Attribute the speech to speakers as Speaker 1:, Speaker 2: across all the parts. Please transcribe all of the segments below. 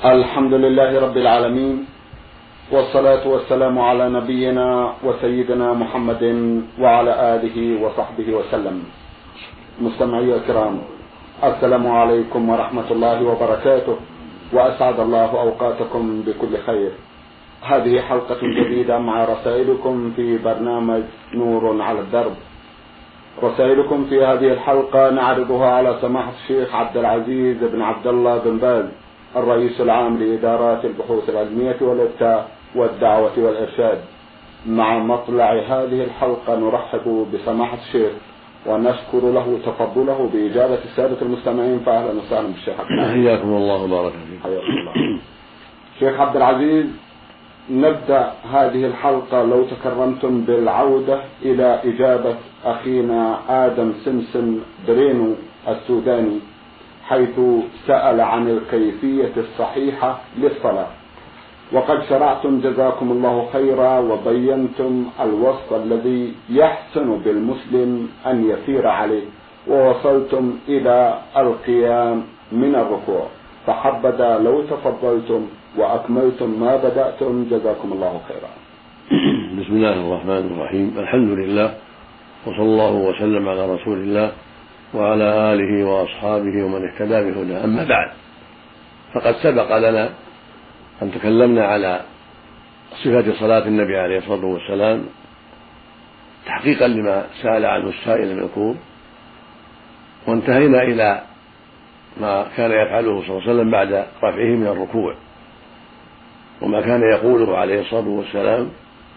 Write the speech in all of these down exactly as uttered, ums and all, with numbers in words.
Speaker 1: الحمد لله رب العالمين، والصلاة والسلام على نبينا وسيدنا محمد وعلى آله وصحبه وسلم. مستمعي الكرام، السلام عليكم ورحمة الله وبركاته، وأسعد الله أوقاتكم بكل خير. هذه حلقة جديدة مع رسائلكم في برنامج نور على الدرب. رسائلكم في هذه الحلقة نعرضها على سماحة الشيخ عبد العزيز بن عبد الله بن باز، الرئيس العام لإدارات البحوث العلمية والإفتاء والدعوة والإرشاد. مع مطلع هذه الحلقة نرحب بسماحة الشيخ ونشكر له تفضله بإجابة السادة المستمعين، فأهلا وسهلا بالشيخ.
Speaker 2: حياكم الله وبارك فيكم.
Speaker 1: حياكم الله. شيخ عبد العزيز، نبدأ هذه الحلقة لو تكرمتم بالعودة إلى إجابة أخينا آدم سمسم برينو السوداني، حيث سأل عن الكيفية الصحيحة للصلاة، وقد شرعتم جزاكم الله خيرا وبينتم الوصف الذي يحسن بالمسلم أن يسير عليه، ووصلتم إلى القيام من الركوع، فحبذا لو تفضلتم وأكملتم ما بدأتم جزاكم الله خيرا.
Speaker 2: بسم الله الرحمن الرحيم، الحمد لله، وصلى الله وسلم على رسول الله وعلى آله وأصحابه ومن اهتدى بهداه. أما بعد، فقد سبق لنا أن تكلمنا على صفة صلاة النبي عليه الصلاة والسلام تحقيقا لما سأل عنه السائل المذكور، وانتهينا إلى ما كان يفعله صلى الله عليه وسلم بعد رفعه من الركوع، وما كان يقوله عليه الصلاة والسلام،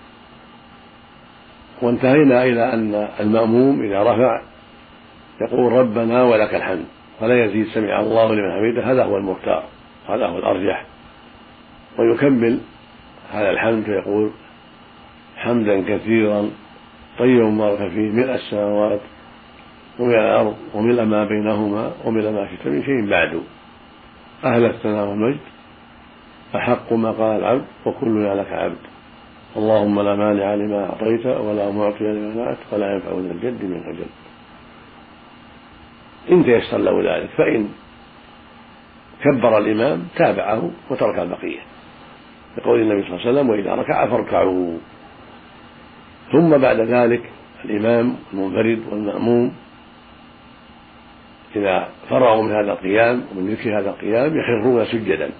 Speaker 2: وانتهينا إلى أن المأموم إذا رفع يقول ربنا ولك الحمد، ولا يزيد سمع الله لمن حمده. هذا هو المختار، هذا هو الأرجح، ويكمل هذا الحمد فيقول حمدا كثيرا طيبا مباركا فيه ملء السماوات وملء الأرض وملء ما بينهما وملء ما شئت من شيء بعد، أهل الثناء والمجد، أحق ما قال العبد وكلنا لك عبد، اللهم لا مانع لما أعطيت ولا معطي لما منعت ولا ينفع ذا الجد منك الجد. إن تيسر له ذلك، فإن كبر الإمام تابعه وترك البقية، لقول النبي صلى الله عليه وسلم وإذا ركع فاركعوا. ثم بعد ذلك الإمام المنفرد والمأموم إذا فرغوا من هذا القيام ومن ذكر هذا القيام يخرون سجدا،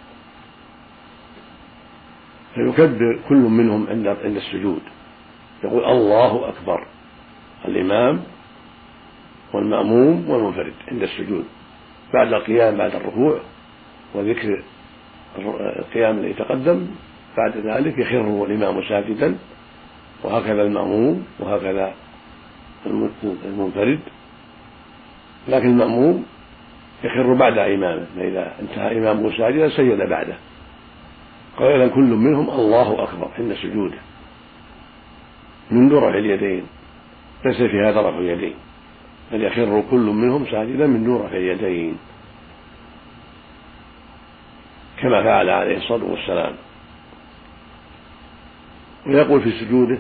Speaker 2: فيكبر كل منهم عند عند السجود، يقول الله أكبر، الإمام والمأموم والمنفرد عند السجود بعد القيام بعد الركوع وذكر القيام الذي تقدم. بعد ذلك يخر الإمام ساجدا، وهكذا المأموم وهكذا المنفرد، لكن المأموم يخر بعد إمامه، فإذا انتهى إمامه ساجدا سجد بعده، قائلا كل منهم الله أكبر عند سجوده من رفع اليدين، ليس في هذا رفع اليدين، بل يخر كل منهم ساجدا من دون رفع اليدين، كما فعل عليه الصلاة والسلام. ويقول في سجوده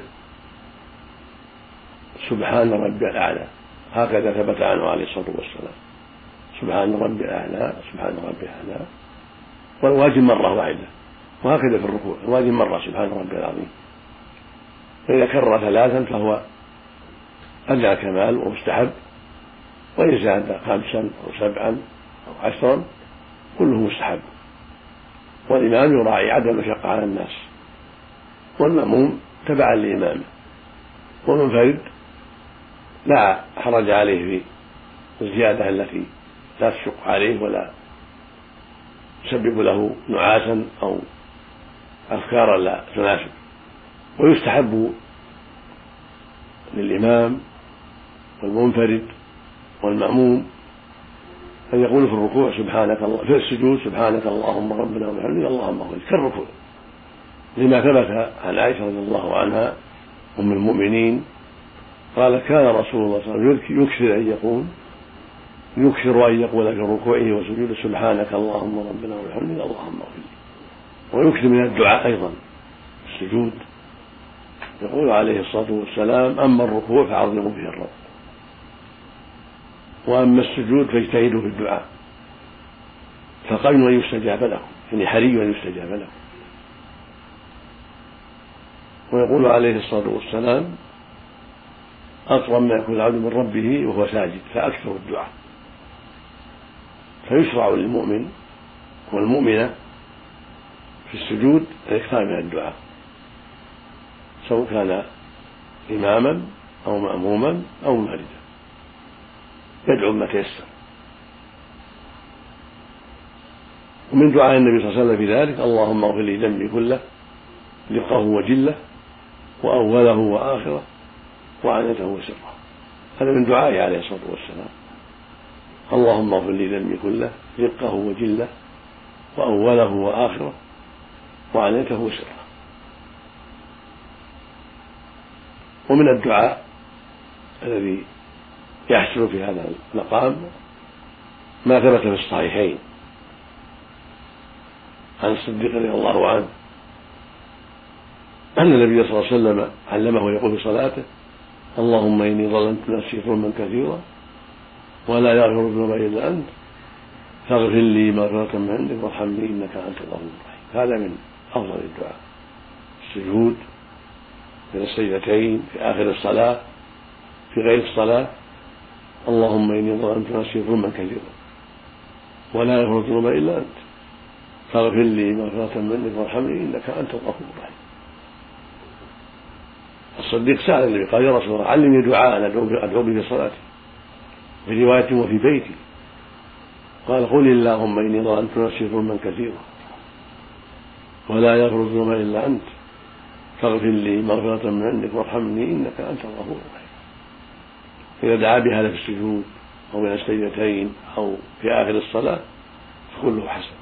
Speaker 2: سبحان ربي الأعلى، هكذا ثبت عنه عليه الصلاة والسلام، سبحان ربي الأعلى سبحان ربي الأعلى، والواجب مرة واحدة، وهكذا في الركوع الواجب مرة سبحان ربي العظيم. فإذا كرر ثلاثا فهو أدنى الكمال ومستحب، وإن زاد خمسا أو سبعا أو عشرا كله مستحب، والإمام يراعي عدم المشقة على الناس، والمأموم تبعا لإمامه، والمنفرد لا حرج عليه في الزيادة التي لا تشق عليه ولا تسبب له نعاسا أو أفكارا لا تناسب. ويستحب للإمام والمنفرد والمأموم أن يقول في الركوع سبحانك الله، في السجود سبحانك اللهم ربنا وبحمدك اللهم اغفر لي، كالركوع، لما ثبت عن عائشة رضي الله عنها أم المؤمنين قال كان رسول الله صلى الله عليه وسلم يكثر أن يقول يكثر أن يقول في ركوعه وسجوده سبحانك اللهم ربنا وبحمدك اللهم اغفر لي. ويكثر من الدعاء أيضا السجود، يقول عليه الصلاة والسلام أما الركوع فعظموا فيه الرب، وأما السجود فاجتهدوا في الدعاء فقالوا أن يستجاب لكم، يعني حري أن يستجاب له. ويقول عليه الصلاة والسلام أقرب ما يكون العبد من ربه وهو ساجد فأكثر الدعاء. فيشرع للمؤمن والمؤمنة في السجود الإكثار من الدعاء، سواء كان إماما أو مأموما أو منفردا، يدعو ما تيسر. ومن دعاء النبي صلى الله عليه وسلم في ذلك: اللهم اغفر لي ذنبي كله دقه وجله وأوله وآخره وعنته وسره. هذا من دعائه عليه الصلاة والسلام: اللهم اغفر لي ذنبي كله دقه وجله وأوله وآخره وعنته وسره. ومن الدعاء الذي يحصل في هذا المقام ما ثبت في الصحيحين عن الصديق رضي الله عنه أن النبي صلى الله عليه وسلم علمه يقول في صلاته: اللهم إني ظلمت نفسي ظلما كثيرا ولا يغفر الذنوب إلا أنت فاغفر لي مغفرة من عندك وارحمني إنك أنت الغفور الرحيم. هذا من أفضل الدعاء: السجود بين السجدتين في آخر الصلاة في غير الصلاة: اللهم إني ظلمت نفسي ظلما كثيرا ولا يغفر الذنوب إلا أنت فاغفر لي مغفرة من عندك وارحمني إنك أنت الغفور الرحيم. الصديق سأل النبي قال: يا رسول الله علمني دعاء أدعو به في صلاتي، في رواية وفي بيتي. قال: قل اللهم إني ظلمت نفسي ظلما كثيرا ولا يغفر الذنوب إلا أنت فاغفر لي مغفرة من عندك وارحمني إنك أنت الغفور الرحيم. إذا دعا بهذا في السجود أو بين السجدتين أو في آخر الصلاة فكله حسن.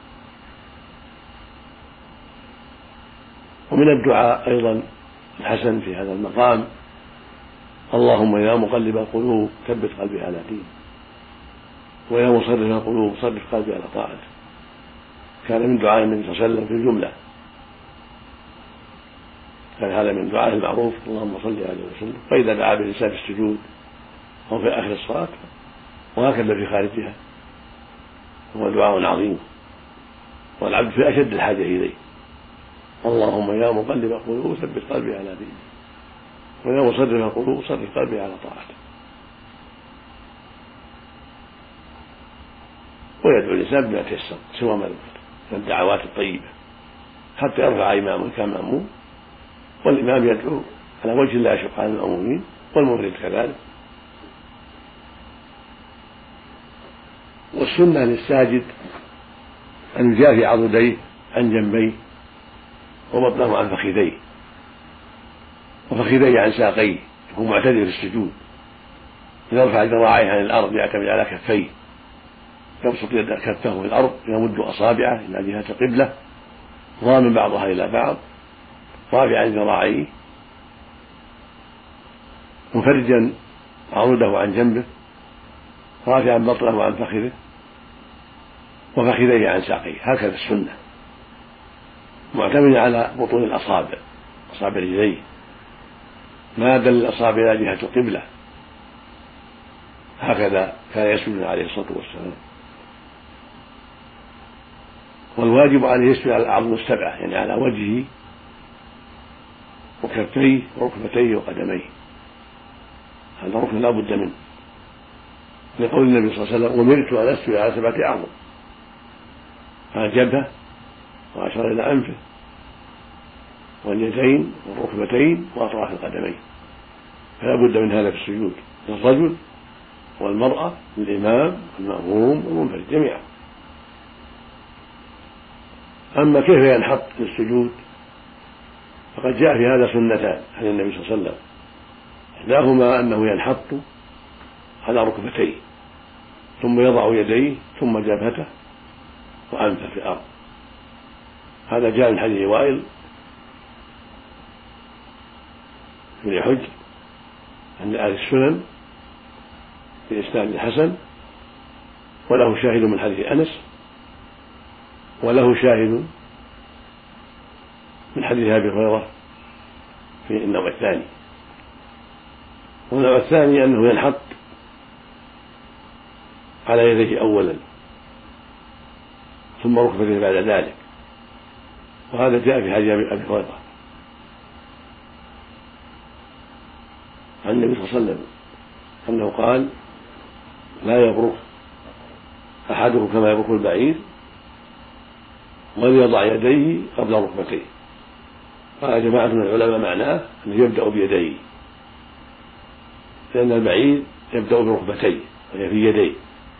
Speaker 2: ومن الدعاء أيضا الحسن في هذا المقام: اللهم يا مقلب القلوب ثبت قلبي على دينك ويا مصرف القلوب صرف قلبي على طاعتك. كان من دعاء النبي صلى الله عليه وسلم في الجملة، كان هذا من دعائه المعروف: اللهم صل عليه وسلم. فإذا دعا باللسان في السجود أو في آخر الصلاة وهكذا في خارجها هو دعاء عظيم، والعبد في أشد الحاجة إليه: اللهم يا مقلب القلوب ثبت قلبي على دينك ويا مصرف القلوب صرف قلبي على طاعتك. ويدعو الإنسان بما تيسر سوى ما ذكر من الدعوات الطيبة حتى يرفع إمامه كمأموم، والإمام يدعو على وجه لا يشق على المأمومين والمنفرد كذلك. والسنة للساجد أن يجافي عضديه عن جنبيه وبطنه عن فخذيه وفخذيه عن ساقيه، يكون معتدل في السجود، يرفع ذراعيه عن الأرض يعتمد على كفيه، يبسط يد كفه في الأرض، يمد أصابعه إلى جهة القبلة ضامن بعضها إلى بعض، رافعا ذراعيه مفرجا عضده عن جنبه، رافعا بطنه عن فخذه وفخذيه عن ساقيه. هكذا السنة، معتمد على بطون الأصابع أصابع رجليه، مادا الأصابع إلى جهة القبلة. هكذا كان يسجد عليه الصلاة والسلام. والواجب عليه يسجد على الأعضاء السبعة، يعني على وجهه وكفيه وركبتيه وقدميه. هذا ركن لا بد منه، لقول النبي صلى الله عليه وسلم: أمرت أن أسجد على سبعة أعظم، على الجبهة وأشار إلى أنفه واليدين والركبتين وأطراف القدمين. فلا بد من هذا في السجود للرجل والمرأة، للإمام والمأموم والمنفرد جميعا. أما كيف ينحط للسجود فقد جاء في هذا سنتان عن النبي صلى الله عليه وسلم: إحداهما أنه ينحط على ركبتيه ثم يضع يديه ثم جبهته وأنفه في الأرض. هذا جاء من حديث وائل بن حجر عند أهل السنن بإسناد حسن، وله شاهد من حديث أنس، وله شاهد من حديث أبي هريرة في النوع الثاني. والنوع الثاني أنه ينحط على يديه أولا ثم ركبتيه بعد ذلك. وهذا جاء في حديث أبي هريرة عن النبي صلى الله عليه وسلم أنه قال: لا يبرك أحدكم كما يبرك البعير وليضع يديه قبل ركبتيه. قال جماعة من العلماء معناه أنه يبدأ بيديه، لأن البعير يبدأ بركبتيه وهي في يديه.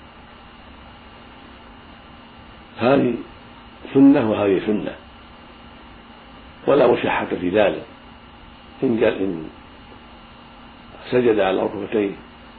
Speaker 2: هذه سنة وهذه سنة، ولا مشحة في ذلك. إن قال إن سجد على ركبتيه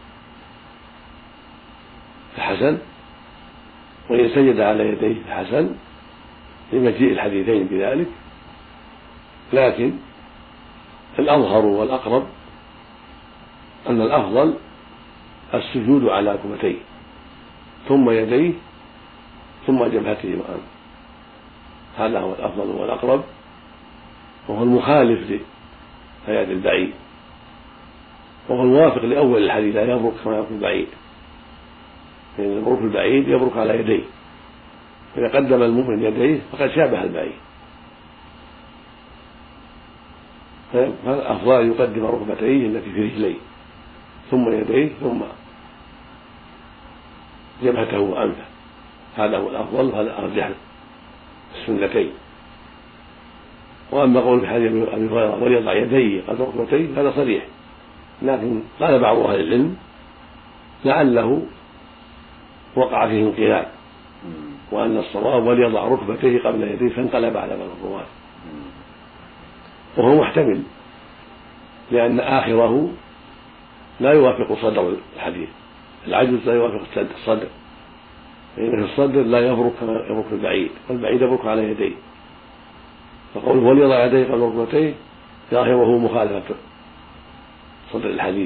Speaker 2: فحسن، وإن سجد على يديه فحسن، لمجيء الحديثين بذلك. لكن الأظهر والأقرب أن الأفضل السجود على ركبتيه ثم يديه ثم جبهته وأنفه. هذا هو الأفضل والأقرب، وهو المخالف لهيئة البعيد، وهو الموافق لأول الحديث: لا يبرك كما يبرك البعيد، لأن يعني يبرك البعيد يبرك على يديه، فإذا قدم المؤمن يديه فقد شابه البعيد. فالأفضل أن يقدم ركبتيه التي في رجليه ثم يديه ثم جبهته وأنفه. هذا هو الأفضل، وهذا أرجح السنتين. وأما قول في حديث أبي هريرة: وليضع يديه قبل ركبتيه، هذا صريح، لكن قال بعض أهل العلم لعله وقع فيه انقلاب، وأن الصواب وليضع ركبتيه قبل يديه، فانقلب على بعض الرواة، وهو محتمل، لأن آخره لا يوافق صدر الحديث. العجز لا يوافق الصدر، فإن في الصدر لا يبرك كما يبرك البعيد، والبعيد يبرك على يديه. فقوله وليضع يديه قبل ركبتيه ظاهره مخالفة صدر الحديث،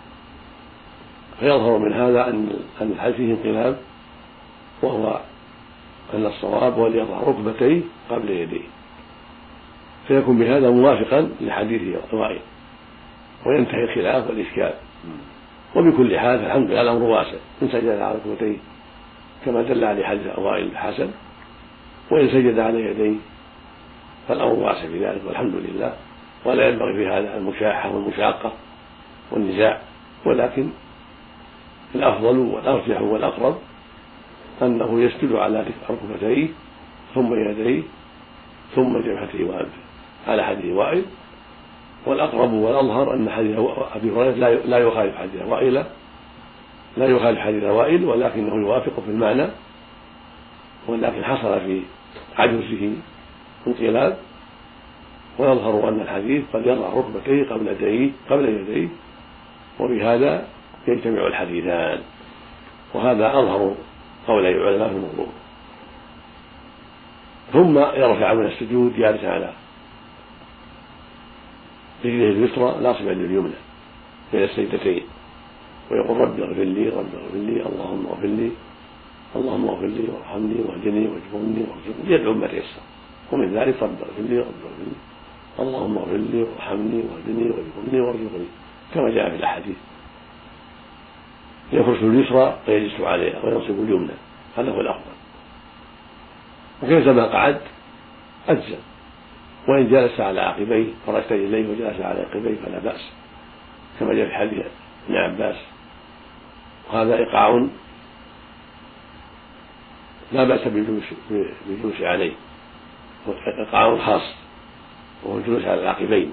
Speaker 2: فيظهر من هذا أن الحديث فيه انقلاب، وهو أن الصواب وليضع ركبتيه قبل يديه، فيكون بهذا موافقا لحديث وائل، وينتهي الخلاف والإشكال. وبكل حال فالحمد لله الأمر واسع، إن سجد على ركبتيه كما دل عليه حديث وائل حسن، وإن سجد على يديه فالأمر واسع في ذلك، والحمد لله. ولا ينبغي في هذا المشاحة والمشاقة والنزاع، ولكن الأفضل والأرجح والأقرب أنه يسجد على ركبتيه ثم يديه ثم جبهته وأنفه على حديث وائل. والأقرب والأظهر أن حديث أبي هريرة لا يخالف حديث وائل، لا يخالف حديث وائل، ولكنه يوافق في المعنى، ولكن حصل في عجزه انقلاب. ويظهر أن الحديث قد يضع ركبتيه قبل يديه قبل يديه وبهذا يجتمع الحديثان، وهذا أظهر قول العلماء في الموضوع. ثم يرفع من السجود جالسا على رجله اليسرى ناصبا لليمنى بين السجدتين، ويقول: رب اغفر لي رب اغفر لي اللهم اغفر لي اللهم اغفر لي وارحمني واهدني واجبرني وارزقني، يدعو ما تيسر. ومن ذلك: رب اغفر لي رب اغفر لي اللهم اغفر لي وارحمني واهدني واجبرني وارزقني، كما جاء في الاحاديث. يفرش اليسرى ويجلس عليها وينصب اليمنى، هذا هو الافضل. وكيفما قعد اجزم، وان جلس على عقبيه فرشت اليه وجلس على عقبيه فلا باس، كما جاء في حديث ابن عباس. وهذا ايقاع لا باس بالجلوس عليه، ايقاع خاص وهو الجلوس على العقبين.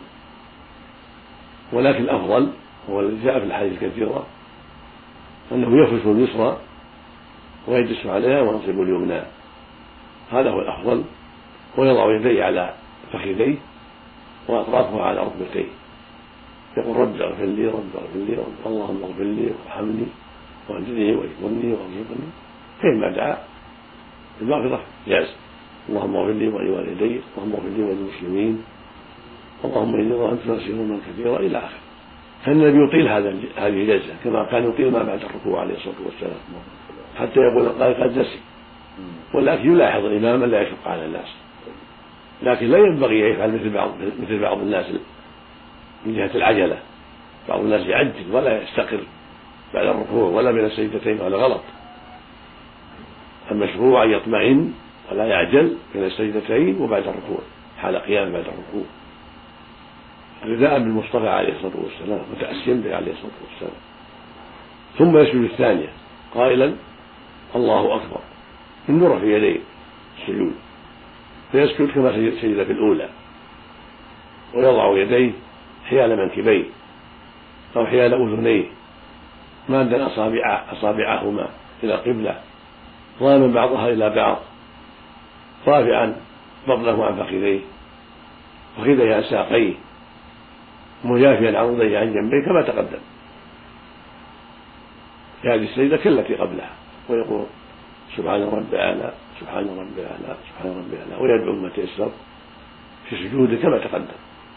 Speaker 2: ولكن الافضل هو الذي جاء في الحديث الكثيره انه يفرش اليسرى ويجلس عليها وينصب اليمنى، هذا هو الافضل. ويضع يديه على فخذيه واطرافه على ركبتيه، يقول: رب اغفر لي رب اغفر لي رب اللهم اغفر لي وارحمني واهدني واجبرني وارزقني، فيما دعا المغفرة جاز: اللهم اغفر لي ولوالدي اللهم اغفر لي وللمسلمين اللهم اني ظلمت نفسي ظلما كثيرا الى اخره. فالنبي يطيل هذا هذه الجلسه كما كان يطيل ما بعد الركوع عليه الصلاه والسلام، حتى يقول القائل قد نسي. ولكن يلاحظ الامام لا يشق على الناس، لكن لا ينبغي يفعل مثل بعض مثل بعض الناس من جهه العجله. بعض الناس يعجل ولا يستقر بعد الركوع ولا بين السجدتين، هذا غلط. المشروع ان يطمئن ولا يعجل بين السجدتين وبعد الركوع حال قيام بعد الركوع، رداء بالمصطفى عليه الصلاة والسلام وتأسيا به عليه الصلاة والسلام. ثم يسجد الثانية قائلا الله أكبر من رفع يديه السجود، فيسجد كما سجد في الأولى، ويضع يديه حيال منكبيه أو حيال أذنيه مادا أصابع أصابعهما إلى القبلة، ضاما بعضها إلى بعض، رافعا بطنه عن فخذيه وخذيه عن ساقيه، مجافيا عضديه عن جنبيه كما تقدم في هذه السجدة كالتي قبلها، ويقول سبحان ربي الأعلى سبحان ربي الأعلى سبحان ربي الأعلى، ويدعو ما تيسر في سجوده كما تقدم.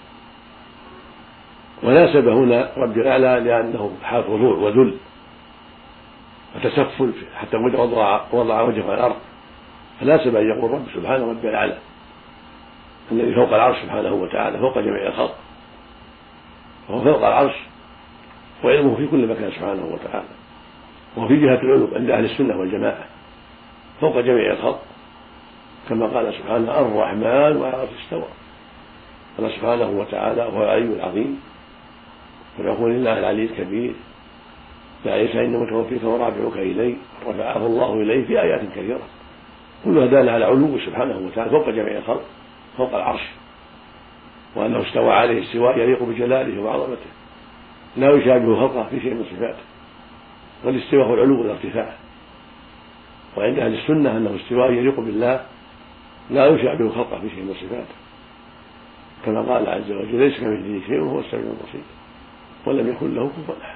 Speaker 2: وناسب هنا ربي الأعلى لأنه حال خضوع وذل وتسفل حتى وضع, وضع وجهه على الأرض، فناسب أن يقول رب سبحان ربي الأعلى الذي فوق العرش سبحانه وتعالى فوق جميع الخلق، وهو فوق العرش وعلمه في كل مكان سبحانه وتعالى، وهو في جهة العلو عند أهل السنة والجماعة فوق جميع الخلق، كما قال سبحانه الرحمن وعلى العرش استوى. قال سبحانه وتعالى هو العلي العظيم، ويقول لله العلي الكبير يا عيسى إني متوفيك ورافعك إلي، رفعه الله إليه في آيات كثيرة كلها دالة على علو سبحانه وتعالى فوق جميع الخلق فوق العرش، وأنه استوى عليه استواء يليق بجلاله وعظمته لا يشابه خلقه في شيء من صفاته، والاستواء هو العلو والارتفاع، وعند أهل السنة أنه استواء يليق بالله لا يشابه خلقه في شيء من صفاته، كما قال عز وجل ليس كمثله شيء وهو السميع البصير ولم يكن له كفوا أحد.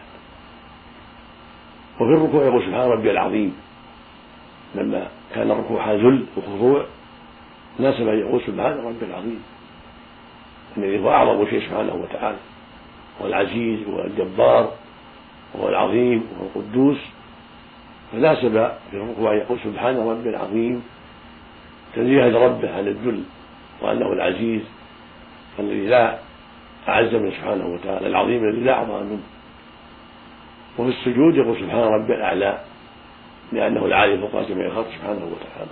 Speaker 2: وفي الركوع يقول سبحان ربي العظيم، لما كان الركوع ذل وخضوع ناسب أن يقول سبحان ربي العظيم الذي هو أعظم شيء سبحانه وتعالى، هو العزيز والجبار وهو العظيم وهو القدوس، فناسب في الركوع أن يقول سبحان ربي العظيم تنزيها لربه عن الذل وأنه العزيز الذي لا أعز منه سبحانه وتعالى، العظيم الذي لا أعظم منه. وفي السجود يقول سبحان ربي الأعلى لأنه العالي فوق جميع الخلق سبحانه وتعالى.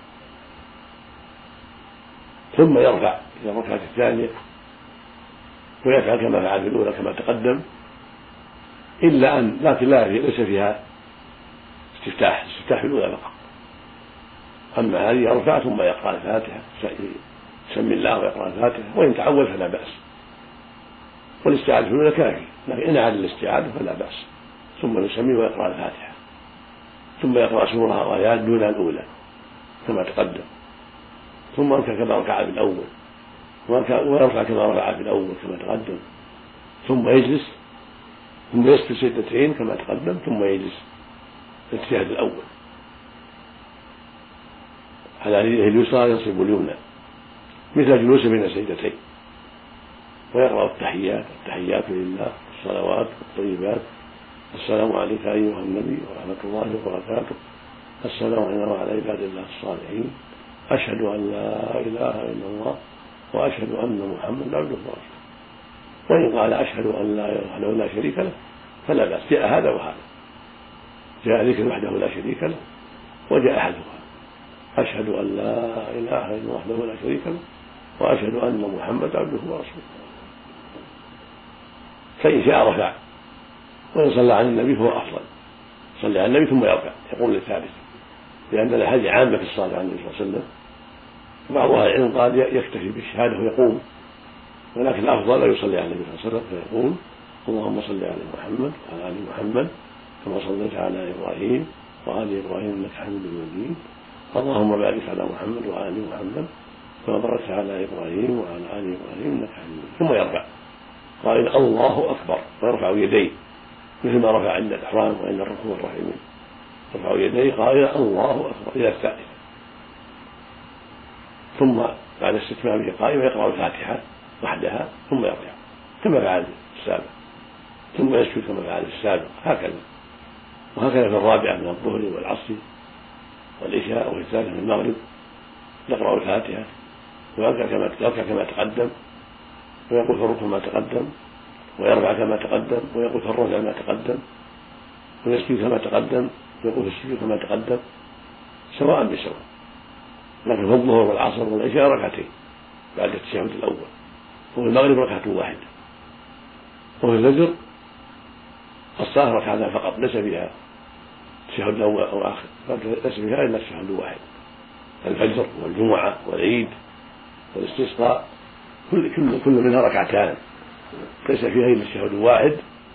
Speaker 2: ثم يرفع إلى الركعة الثانية ويفعل كما فعل في الأولى كما تقدم، إلا أن لكن لا ليس فيها استفتاح، استفتاح في الأولى فقط. أما هذه يرفع ثم يقرأ الفاتحة يسمي الله ويقرأ الفاتحة، وإن تعود فلا بأس، والاستعاذة في الأولى كافي، لكن إن عاد الاستعاذة فلا بأس، ثم يسمي ويقرأ الفاتحة ثم يقرأ سورة أو آيات دون الأولى كما تقدم، ثم يركع كما ركع في الأول ويرفع كما رفع في الأول كما تقدم، ثم يجلس ثم يسجد سجدتين كما تقدم، ثم يجلس التشهد الأول على يده اليسرى ينصب اليمنى مثل جلوس بين السجدتين، ويقرأ التحيات التحيات لله الصلوات الطيبات السلام عليك أيها النبي ورحمة الله وبركاته السلام علينا وعلى عباد الله الصالحين أشهد أن لا إله إلا الله وأشهد أن محمدا عبده ورسوله. وإن قال أشهد أن لا إله إلا الله لا شريك له فلا بأس، جاء هذا وهذا، جاء ذكر وحده لا شريك له وجاء أحدها أشهد أن لا إله إلا الله وحده لا شريك له وأشهد أن محمدا عبده ورسوله. فإن شاء رفع، وإن صلى على النبي فهو أفضل، صلى على النبي ثم يرفع يقول للثالث، لأن الأحاديث عامة في الصلاة على النبي صلى الله عليه وسلم. بعض أهل العلم قال يكتفي بالشهادة ويقوم، ولكن الأفضل لا يصلي على النبي صلى الله عليه وسلم فيقول اللهم صل على محمد وعلى آل محمد كما صليت على إبراهيم وآل إبراهيم إنك حميد مجيد، اللهم بارك على محمد وعلى آل محمد كما باركت على إبراهيم وعلى آل إبراهيم إنك حميد مجيد، ثم يرفع قائل الله أكبر ويرفع يديه مثل ما رفع عند الإحرام وعند الركوع الرحيم، يرفع يديه قائل الله أكبر إلى الثالثة، ثم بعد استتمامه قائما يقرأ الفاتحة وحدها ثم يرجع كما فعل السابق، ثم يسجد كما فعل السابق، هكذا. وهكذا في الرابعة من الظهر والعصر والعشاء وفي الثالثة من المغرب يقرأ الفاتحة ويركع كما يركع كما تقدم ويقول في الركوع ما تقدم ويرفع كما تقدم ويقول في الركوع ما تقدم ويسجد كما تقدم ويقول في السجود كما تقدم سواء بسواء. لكن في الظهر والعصر والعشاء ركعتين بعد التشهد الأول، وفي المغرب ركعة واحدة، وفي الفجر الصلاة ركعتان فقط ليس فيها التشهد الأول أو آخر، ليس فيها إلا التشهد الواحد. الفجر والجمعة والعيد والاستسقاء كل كل كل منها ركعتان ليس فيها إلا التشهد الواحد،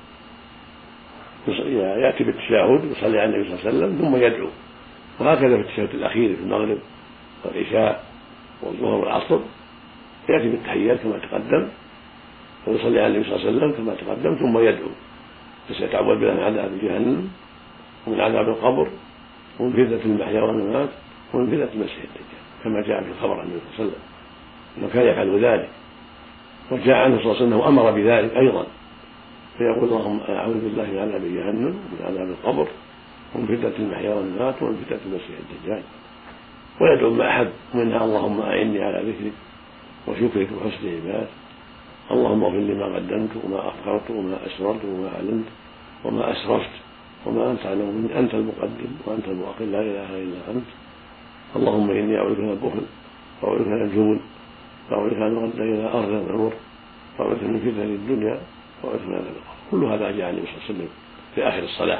Speaker 2: يأتي بالتشهد ويصلي على النبي صلى الله عليه وسلم ثم يدعو. وهكذا في التشهد الأخير في المغرب والعشاء والظهر والعصر يأتي بالتحيات كما تقدم ويصلي على النبي صلى الله عليه وسلم كما تقدم ثم يدعو، فسيتعوذ بالله من عذاب جهنم ومن عذاب القبر ومن فتنة المحيا والممات ومن فتنة المسيح الدجال كما جاء في الخبر عن النبي صلى الله عليه وسلم انه كان يفعل ذلك. وجاء عنه صلى الله عليه وسلم انه امر بذلك ايضا، فيقول اللهم اعوذ بالله من عذاب جهنم ومن عذاب القبر ومن فتنة المحيا والممات ومن فتنة المسيح الدجال، ويدعو ما احب منها اللهم اعني على ذكرك وشكرك وحسن عبادتك، اللهم اغفر لي ما قدمت وما اخرت وما اسررت وما اعلنت وما اسرفت وما انت اعلم مني، انت المقدم وانت المؤخر لا اله الا انت، اللهم اني اعوذ بك من البخل واعوذ بك من الجبن واعوذ بك ان ارد الى ارض العمر واعوذ بك من فتنة الدنيا واعوذ بك من عذاب القبر. كل هذا جاء النبي صلى الله عليه وسلم في اخر الصلاه.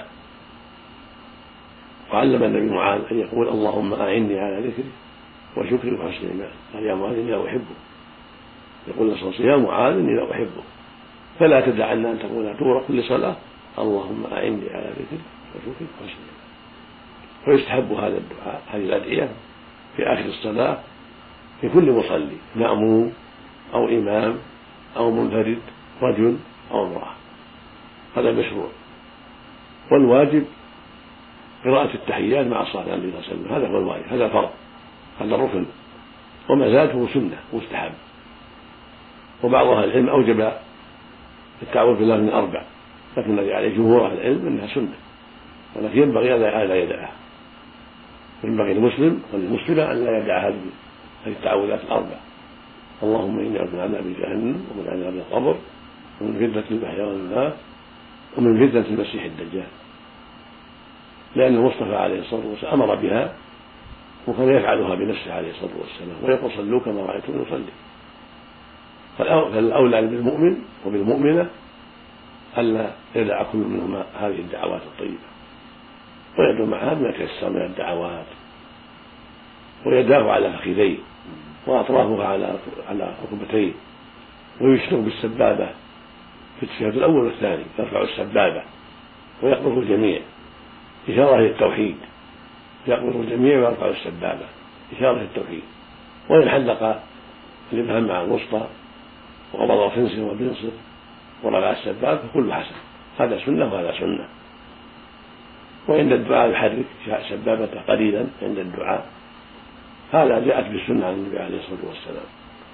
Speaker 2: وعلم النبي معاذ ان يقول اللهم اعني على ذكرك وشكرك وحسن عبادتك، قال يا معاذ اني لا احبه، يقول صلى الله عليه وسلم يا معاذ اني لا احبه، فلا تدعن ان تقول دور كل صلاه اللهم اعني على ذكرك وشكرك وحسن عبادتك. فيستحب هذا الدعاء هذه الادعيه في اخر الصلاه في كل مصلي مأموم او امام او منفرد رجل او امراه، هذا مشروع. والواجب قراءة التحيات مع الصلاة على النبي صلى الله عليه وسلم، هذا هو الواجب، هذا فرض، هذا الركن، وما زالته سنة مستحب. وبعض أهل العلم أوجب التعوذ بالله من أربع، لكن الذي عليه جمهور أهل العلم أنها سنة، ولكن ينبغي ألا يدعها، ينبغي المسلم والمسلمة أن لا يدع هذه التعوذات الأربع، اللهم إني أعوذ من عذاب جهنم ومن عذاب القبر ومن فتنة المحيا والممات ومن فتنة المسيح الدجال، لأن المصطفى عليه الصلاة والسلام أمر بها وكان يفعلها بنفسه عليه الصلاة والسلام، ويقول صلوا كما رأيتم يصلي. فالأولى بالمؤمن وبالمؤمنة ألا يدع كل منهما هذه الدعوات الطيبة، ويدعو معها بما تيسر من الدعوات، ويداه على فخذيه وأطرافها على على ركبتيه، ويشرق بالسبابة في التشهد الأول والثاني، يرفع السبابة ويقبض الجميع إشارة للتوحيد، يقبض الجميع ويرفع السبابة إشارة للتوحيد، وإن حلق الإبهام مع الوسطى وقبض خنصر وبنصر ورفع السبابة فكل حسن، هذا سنة وهذا سنة. وعند الدعاء يحرك سبابته قليلا عند الدعاء، هذا جاءت بالسنة عن النبي عليه الصلاة والسلام.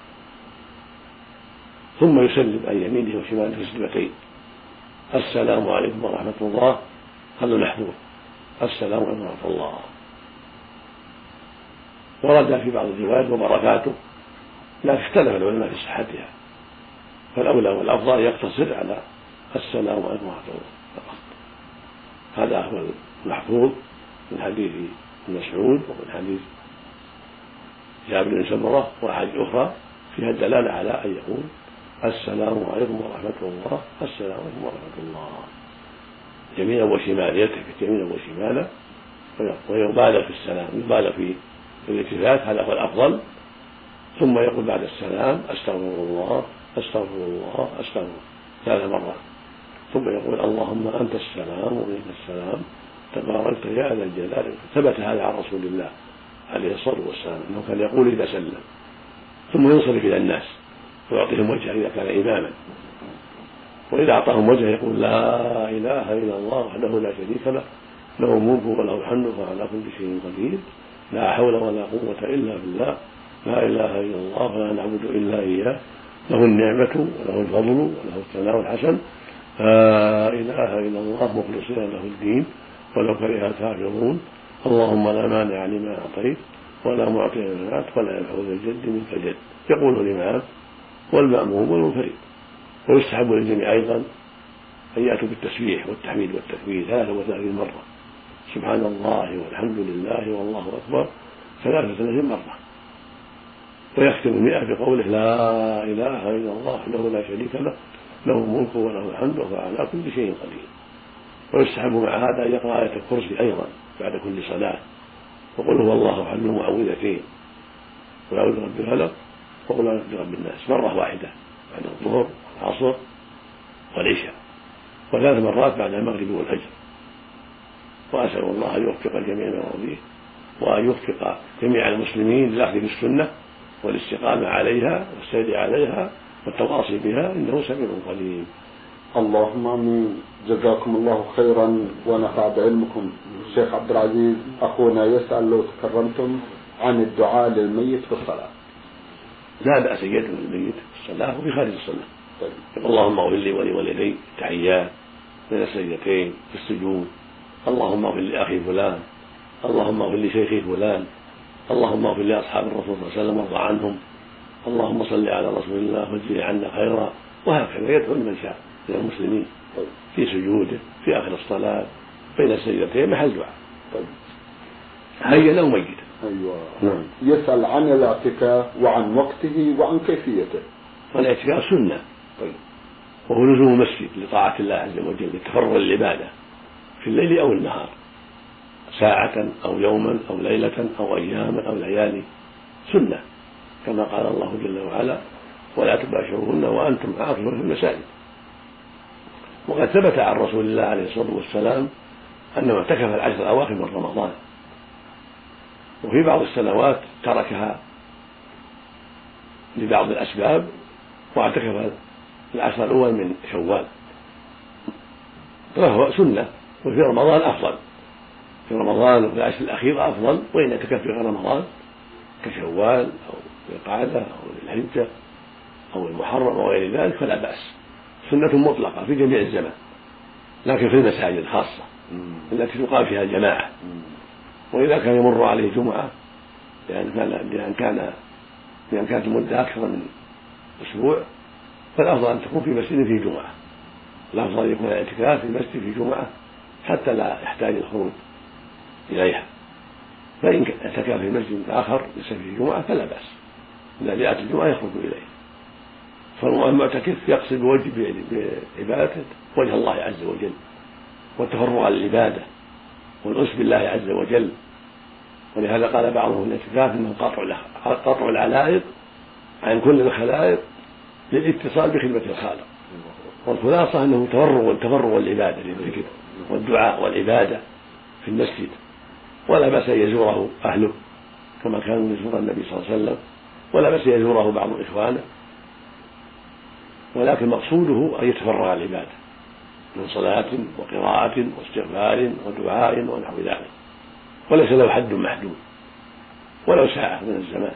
Speaker 2: ثم يسلم عن يمينه وشماله تسليمتين، السلام عليكم ورحمة الله، هذا محذور، السلام عليكم ورحمة الله. ورد في بعض الروايات وبركاته، لا اختلف العلماء في صحتها، فالأولى والأفضل يقتصر على السلام عليكم ورحمة الله فقط. هذا هو المحفوظ من حديث ابن مسعود ومن حديث جابر بن سمرة وأحاديث أخرى فيها الدلالة على أن يقول السلام عليكم ورحمة الله، السلام عليكم ورحمة الله، يمينا وشمالا، يلتفت يمينا وشمالا ويبالغ في السلام، يبالغ في الالتفات، هذا هو الأفضل. ثم يقول بعد السلام أستغفر الله أستغفر الله أستغفر الله ثلاث مرات، ثم يقول اللهم أنت السلام ومنك السلام تباركت يا ذا الجلال. ثبت هذا عن رسول الله عليه الصلاة والسلام أنه كان يقول إذا سلم، ثم ينصرف إلى الناس ويعطيهم وجهه إذا كان إماما، وإذا أعطاهم وجهه يقول لا إله إلا الله وحده لا شريك له، له الملك وله الحمد وهو على كل شيء قدير، لا حول ولا قوة إلا بالله، لا إله إلا الله ولا نعبد إلا إياه، له النعمة وله الفضل وله الثناء الحسن، لا إله إلا الله مخلصين له الدين ولو كره الكافرون، اللهم لا مانع لما أعطيت ولا معطي لما منعت ولا ينفع ذا الجد منك الجد. يقول الإمام والمأموم والمنفرد. ويستحب للجميع أيضا أن يأتوا بالتسبيح والتحميد والتكبير ثلاثة وثلاثين مرة، سبحان الله والحمد لله والله أكبر ثلاثة وثلاثين مرة، ويختم المئة بقوله لا إله إلا الله وحده لا شريك له له الملك وله الحمد وهو على كل شيء قدير. ويستحب مع هذا أن يقرأ آية الكرسي أيضا بعد كل صلاة، وقل هو الله أحد المعوذتين، قل أعوذ برب الفلق وقل أعوذ برب الناس مرة واحدة بعد الظهر والعصر والعشاء، وثلاث مرات بعد المغرب والفجر. وأسأل الله أن يوفق الجميع ما يرضيه، وأن يوفق جميع المسلمين للأخذ بالسنة والاستقامة عليها والسير عليها والتواصي بها، إنه سميع قريب.
Speaker 1: اللهم آمين. جزاكم الله خيرا ونفع بعلمكم. الشيخ عبد العزيز أخونا يسأل لو تكرمتم عن الدعاء للميت في الصلاة.
Speaker 2: لا بأس يدعو للميت في الصلاة وفي خارج الصلاة. طيب. اللهم اغفر لي ولوالدي تحيات بين السجدتين في السجود، اللهم اغفر لأخي فلان، اللهم اغفر لشيخي فلان، اللهم اغفر لأصحاب الرسول صلى الله عليه وسلم وارض عنهم، اللهم صل على رسول الله واجزه عنا خيرا، وهكذا يدعو لمن شاء من المسلمين في سجوده في آخر الصلاة بين السجدتين محل دعاء. طيب. حيا أو ميتا.
Speaker 1: أيوة. نعم. يسأل عن الاعتكاف وعن وقته وعن كيفيته.
Speaker 2: والاعتكاف سنة. طيب. وهو لزوم المسجد لطاعة الله عز وجل للتفرغ للعبادة في الليل أو النهار، ساعة أو يوما أو ليلة أو أياما أو ليالي، سنة كما قال الله جل وعلا ولا تباشروهن وأنتم عاكفون في المساجد. وقد ثبت عن رسول الله عليه الصلاة والسلام أنه اعتكف العشر الأواخر من رمضان، وفي بعض السنوات تركها لبعض الأسباب واعتكف العشر الأول من شوال، فهو سنة. وفي رمضان أفضل، في رمضان وفي العشر الأخير أفضل، وإن اعتكف في غير رمضان كشوال أو القعدة أو الحجة أو المحرم وغير ذلك فلا بأس، سنة مطلقة في جميع الزمان، لكن في المساجد الخاصة التي تقام فيها الجماعة. وإذا كان يمر عليه جمعة لأن كان لأن كانت المدة أكثر من أسبوع فالأفضل أن تكون في مسجد في جمعة، الأفضل أن يكون الاعتكاف في مسجد في جمعة حتى لا يحتاج الخروج إليها. فإن اعتكف في مسجد آخر ليس فيه جمعة فلا بأس، إذا جاءت الجمعة يخرج إليه. فالمعتكف يقصد بوجه بعبادته وجه الله عز وجل والتفرغ على العبادة والأنس بالله عز وجل. ولهذا قال بعضهم الاعتكاف انه قطع العلائق عن كل الخلائق للاتصال بخدمة الخالق، والخلاصة انه تفرغ تفرغ العبادة للذكر والدعاء والعبادة في المسجد، ولا بأس أن يزوره أهله كما كانوا يزور النبي صلى الله عليه وسلم، ولا بأس أن يزوره بعض إخوانه، ولكن مقصوده أن يتفرغ على العبادة من صلاة وقراءة واستغفار ودعاء ونحو ذلك، وليس له حد محدود ولو ساعة من الزمان.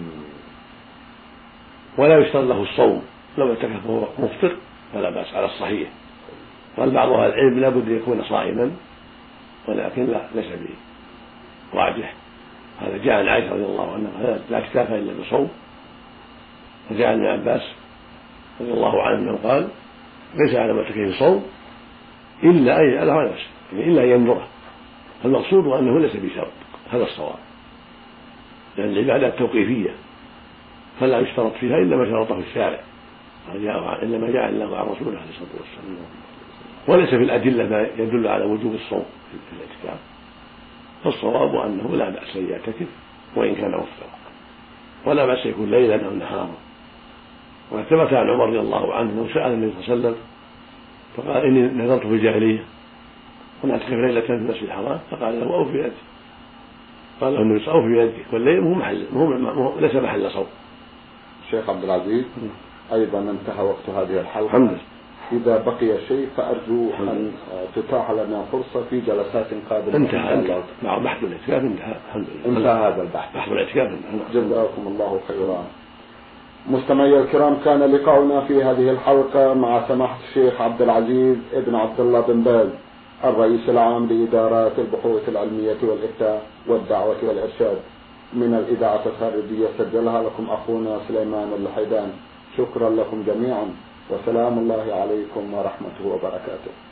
Speaker 2: ولا يشترط له الصوم، لو اعتكف وهو مفطر فلا بأس على الصحيح. قال بعض أهل العلم لا بد يكون صائما، ولكن لا ليس به راجح. هذا جاء عن عائشة رضي الله عنها لا اعتكاف إلا بصوم، وجاء عن ابن عباس رضي الله عنه أنه قال ليس على معتكف صوم إلا أن يجعله على نفسه، إلا أن ينظره. فالمقصود أنه ليس بشرط، هذا الصواب، لأن العبادات توقيفية فلا يشترط فيها إلا ما شرطه الشارع، إلا ما جاء الله عن رسوله عليه الصلاة والسلام. وليس في الأدلة ما يدل على وجوب الصوم في الاعتكاف، فالصواب أنه لا بأس أن يعتكف وإن كان مفطرا، ولا بأس يكون ليلا أو نهارا. وقد ثبت عن عمر رضي الله عنه أنه سأل النبي صلى الله عليه وسلم فقال إني نذرت في الجاهلية وأن أعتكف ليلة في المسجد الحرام، فقال له أوفي يدك، قال له النبي أوفي يدك، والليل مو محل مو ليس محل صوم.
Speaker 1: شيخ عبد العزيز أيضا انتهى وقت هذه الحلقة، إذا بقي شيء فأرجو أن تتاح لنا فرصة في جلسات قادمة.
Speaker 2: انتهى مع بحث الاعتكاف، انتهى الحمد لله،
Speaker 1: انتهى هذا البحث،
Speaker 2: بحث الاعتكاف.
Speaker 1: جزاكم الله خيرا. مستمعي الكرام، كان لقاؤنا في هذه الحلقة مع سماحة الشيخ عبد العزيز ابن عبد الله بن باز، الرئيس العام لإدارات البحوث العلمية والإفتاء والدعوة والإرشاد من الإذاعة الخارجية، سجلها لكم أخونا سليمان الحيدان. شكرا لكم جميعا، وسلام الله عليكم ورحمته وبركاته.